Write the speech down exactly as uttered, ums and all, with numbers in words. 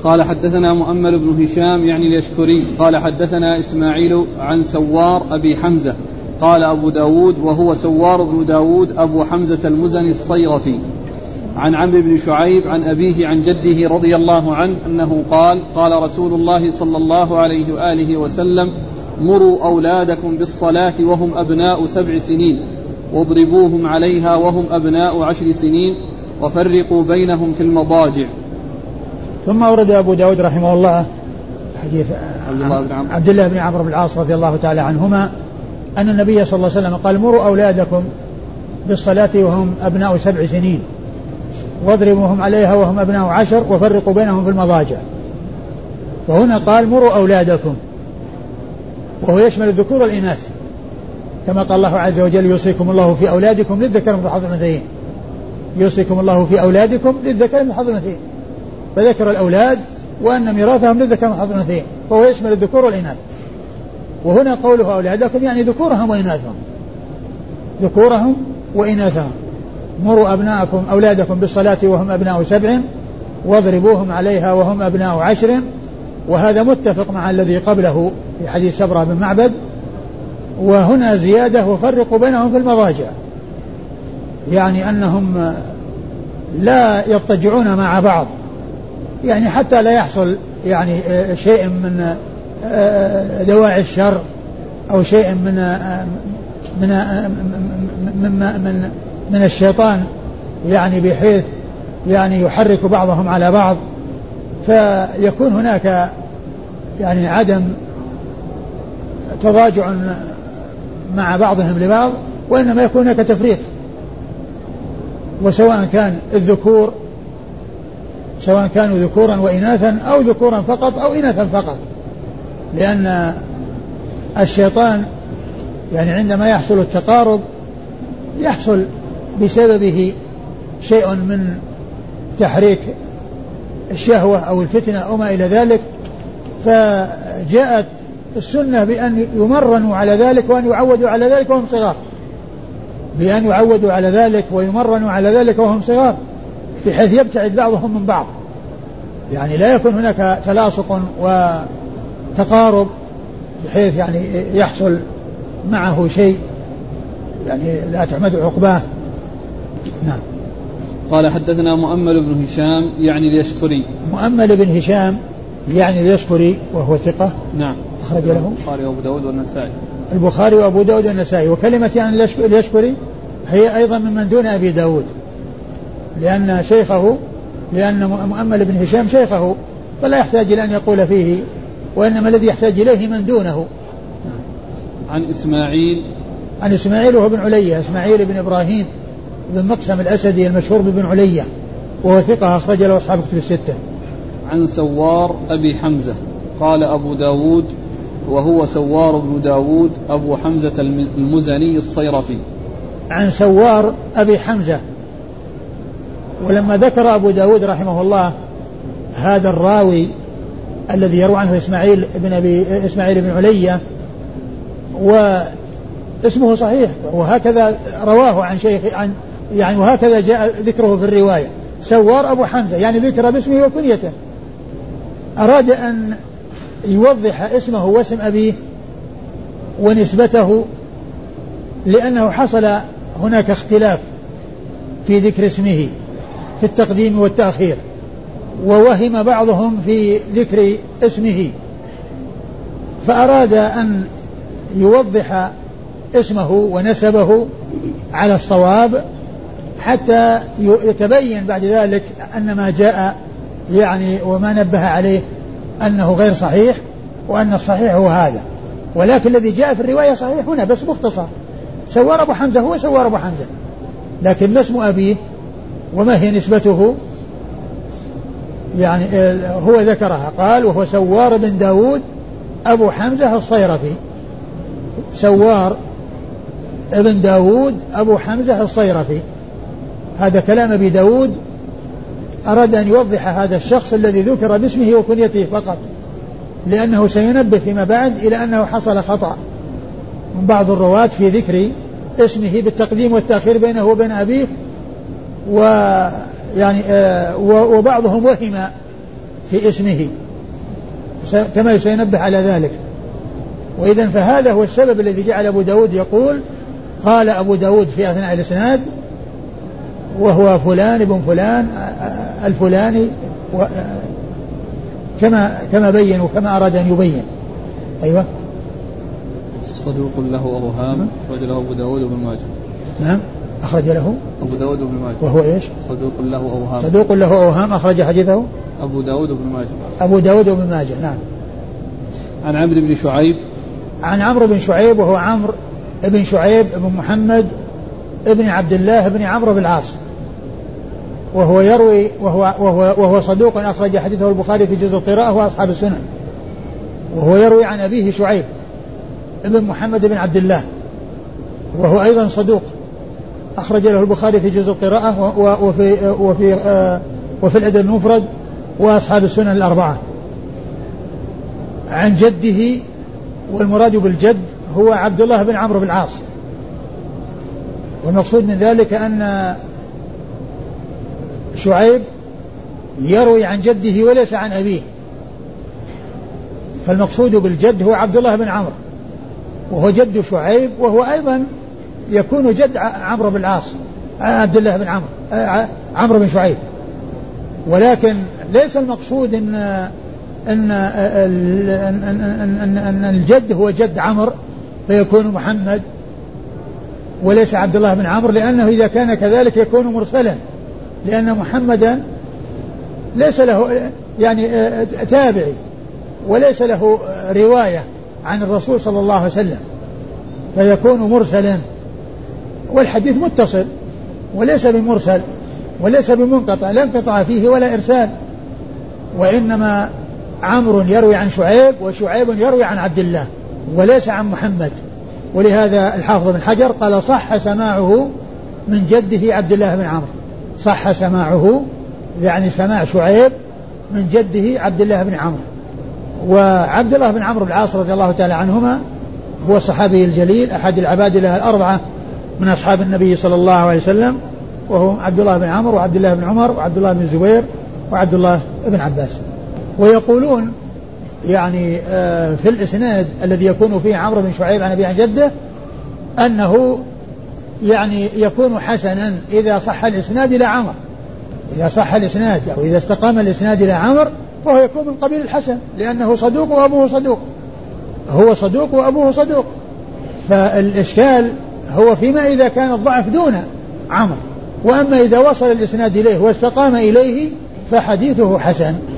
قال حدثنا مؤمل بن هشام يعني اليشكري قال حدثنا إسماعيل عن سوار أبي حمزة قال أبو داود وهو سوار بن داود أبو حمزة المزني الصيرفي عن عمرو بن شعيب عن أبيه عن جده رضي الله عنه أنه قال قال رسول الله صلى الله عليه وآله وسلم مروا أولادكم بالصلاة وهم أبناء سبع سنين واضربوهم عليها وهم أبناء عشر سنين وفرقوا بينهم في المضاجع. ثم أورد أبو داود رحمه الله حديث عبد الله بن عمرو بن العاص رضي الله تعالى عنهما أن النبي صلى الله عليه وسلم قال مروا أولادكم بالصلاة وهم أبناء سبع سنين واضربوهم عليها وهم أبناء عشر وفرقوا بينهم في المضاجع. وهنا قال مروا أولادكم وهو يشمل الذكور والإناث كما قال الله عز وجل يوصيكم الله في أولادكم للذكر مثل حظ الأنثيين يوصيكم الله في أولادكم للذكر مثل حظ الأنثيين فذكر الأولاد وأن ميراثهم للذكر مثل حظ الأنثيين فهو يشمل الذكور والإناث. وهنا قوله أولادكم يعني ذكورهم وإناثهم ذكورهم وإناثهم. مروا أبناءكم أولادكم بالصلاة وهم أبناء سبع واضربوهم عليها وهم أبناء عشر. وهذا متفق مع الذي قبله في حديث سبرة بن معبد. وهنا زيادة وفرقوا بينهم في المضاجع يعني أنهم لا يضطجعون مع بعض يعني حتى لا يحصل يعني شيء من دواعي الشر أو شيء من من من من, من الشيطان يعني بحيث يعني يحرك بعضهم على بعض فيكون هناك يعني عدم تضاجع مع بعضهم لبعض وإنما يكون هناك تفريق. وسواء كان الذكور سواء كانوا ذكورا وإناثا أو ذكورا فقط أو إناثا فقط لأن الشيطان يعني عندما يحصل التقارب يحصل بسببه شيء من تحريك الشهوة أو الفتنة أو ما إلى ذلك. فجاءت السنة بأن يمرنوا على ذلك وأن يعودوا على ذلك وهم صغار بأن يعودوا على ذلك ويمرنوا على ذلك وهم صغار بحيث يبتعد بعضهم من بعض يعني لا يكون هناك تلاصق وتقارب بحيث يعني يحصل معه شيء يعني لا تحمد عقباه. نعم. قال حدثنا مؤمل بن هشام يعني اليشكري مؤمل بن هشام يعني اليشكري وهو ثقة. نعم. أخرج له البخاري وأبو داود والنسائي البخاري وأبو داود والنسائي. وكلمة يعني اليشكري هي أيضا ممن دون أبي داود لأن شيخه لأن مؤمل بن هشام شيخه فلا يحتاج إلى أن يقول فيه وإنما الذي يحتاج إليه من دونه. عن إسماعيل عن إسماعيل وهو بن علية إسماعيل بن إبراهيم بن مقسم الأسدي المشهور بن علية وهو ثقة أخرج له أصحاب كتب الستة. عن سوار أبي حمزة قال أبو داود وهو سوار بن داود أبو حمزة المزني الصيرفي. عن سوار أبي حمزة. ولما ذكر أبو داود رحمه الله هذا الراوي الذي يروى عنه إسماعيل بن أبي إسماعيل بن علية واسمه صحيح وهكذا رواه عن شيخ عن يعني وهكذا جاء ذكره في الرواية سوار أبو حمزة يعني ذكر باسمه وكنيته. أراد أن يوضح اسمه واسم أبيه ونسبته لأنه حصل هناك اختلاف في ذكر اسمه في التقديم والتأخير ووهم بعضهم في ذكر اسمه فأراد أن يوضح اسمه ونسبه على الصواب حتى يتبين بعد ذلك أن ما جاء يعني وما نبه عليه أنه غير صحيح وأن الصحيح هو هذا. ولكن الذي جاء في الرواية صحيح هنا بس مختصر سوار أبو حمزة هو سوار أبو حمزة لكن ما اسم أبيه وما هي نسبته يعني هو ذكرها قال وهو سوار بن داود أبو حمزة الصيرفي سوار ابن داود أبو حمزة الصيرفي. هذا كلام أبي داود أراد أن يوضح هذا الشخص الذي ذكر باسمه وكنيته فقط لأنه سينبه فيما بعد إلى أنه حصل خطأ من بعض الرواة في ذكر اسمه بالتقديم والتأخير بينه وبين أبيه ويعني آه وبعضهم وهم في اسمه كما سينبه على ذلك. وإذن فهذا هو السبب الذي جعل أبو داود يقول قال أبو داود في أثناء الإسناد وهو فلان ابن فلان الفلاني كما كما بين وكما أراد أن يبين. أيوة. صدوق له أوهام أخرج له أبو داود وابن ماجه. نعم أخرج له أبو داود وابن ماجه. وهو إيش؟ صدوق له أوهام. صدوق له أوهام أخرج حديثه أبو داود وابن ماجه. أبو داود وابن ماجه. نعم. عن عمرو بن شعيب. عن عمرو بن شعيب وهو عمرو ابن شعيب ابن محمد ابن عبد الله ابن عمرو بن العاص وهو يروي وهو وهو وهو صدوق أخرج حديثه البخاري في جزء القراءة وأصحاب السنن. وهو يروي عن أبيه شعيب ابن محمد بن عبد الله وهو أيضا صدوق أخرج له البخاري في جزء القراءة وفي وفي وفي الأدب المفرد وأصحاب السنن الأربعة. عن جده والمراد بالجد هو عبد الله بن عمرو بن العاص. والمقصود من ذلك أن شعيب يروي عن جده وليس عن أبيه، فالمقصود بالجد هو عبد الله بن عمرو وهو جد شعيب وهو أيضا يكون جد عمرو بن العاص عبد الله بن عمرو عمرو بن شعيب. ولكن ليس المقصود إن أن أن أن الجد هو جد عمرو فيكون محمد وليس عبد الله بن عمرو، لأنه إذا كان كذلك يكون مرسلا، لأن محمدا ليس له يعني تابعي وليس له رواية عن الرسول صلى الله عليه وسلم فيكون مرسلا، والحديث متصل وليس بمرسل وليس بمنقطع، لا انقطاع فيه ولا إرسال، وإنما عمرو يروي عن شعيب وشعيب يروي عن عبد الله وليس عن محمد. ولهذا الحافظ بن حجر قال صح سماعه من جده عبد الله بن عمرو، صح سماعه يعني سماع شعيب من جده عبد الله بن عمرو. وعبد الله بن عمرو بن العاص رضي الله تعالى عنهما هو الصحابي الجليل أحد العباد له الأربعة من أصحاب النبي صلى الله عليه وسلم، وهو عبد الله بن عمرو وعبد الله بن عمر وعبد الله بن الزبير وعبد الله بن عباس. ويقولون يعني في الإسناد الذي يكون فيه عمرو بن شعيب عن أبي عن جده أنه يعني يكون حسنا إذا صح الإسناد إلى عمر، إذا صح الإسناد أو إذا استقام الإسناد إلى عمر فهو يكون من قبيل الحسن، لأنه صدوق وأبوه صدوق، هو صدوق وأبوه صدوق. فالإشكال هو فيما إذا كان الضعف دون عمر، وأما إذا وصل الإسناد إليه واستقام إليه فحديثه حسن.